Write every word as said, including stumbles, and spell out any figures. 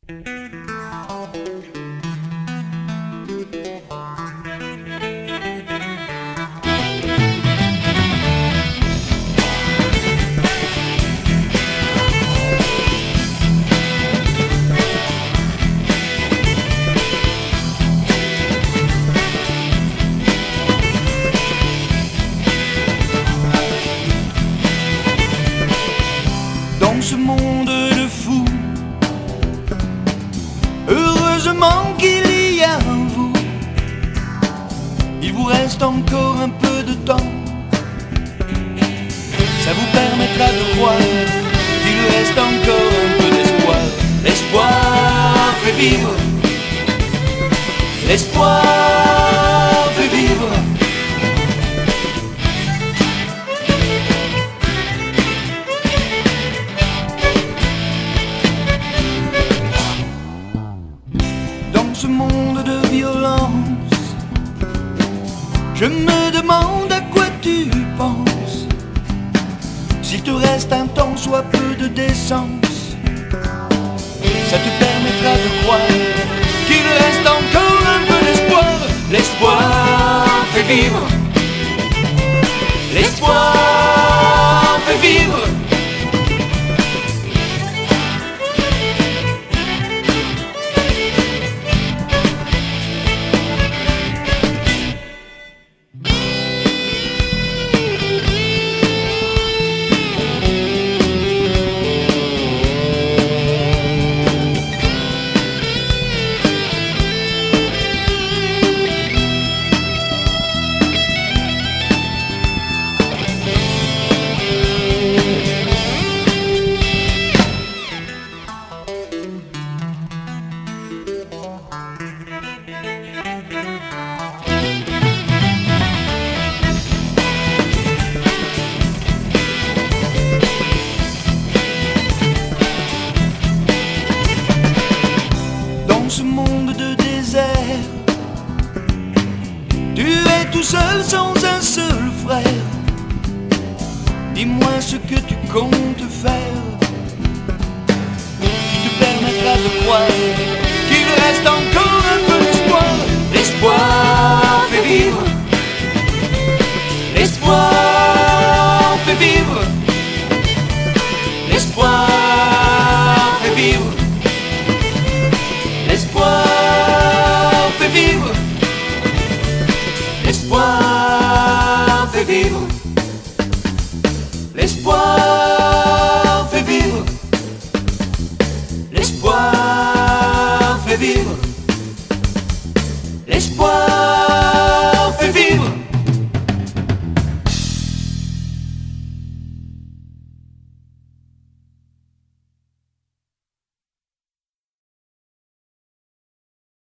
Dans ce monde de fous, heureusement qu'il y a vous. Il vous reste encore un peu de temps. Ça vous permettra de croire qu'il reste encore un peu d'espoir. L'espoir fait vivre. L'espoir fait vivre. Ce monde de violence, je me demande à quoi tu penses. S'il te reste un temps, soit peu de décence, ça te permettra de croire qu'il reste encore un peu d'espoir. L'espoir fait vivre. L'espoir fait vivre. Ce monde de désert, tu es tout seul sans un seul frère. Dis-moi ce que tu comptes faire qui te permettra de croire qu'il reste encore un peu d'espoir. L'espoir fait vivre. L'espoir fait vivre. L'espoir fait vivre. L'espoir fait vivre. L'espoir fait vivre. L'espoir fait vivre. L'espoir fait vivre. L'espoir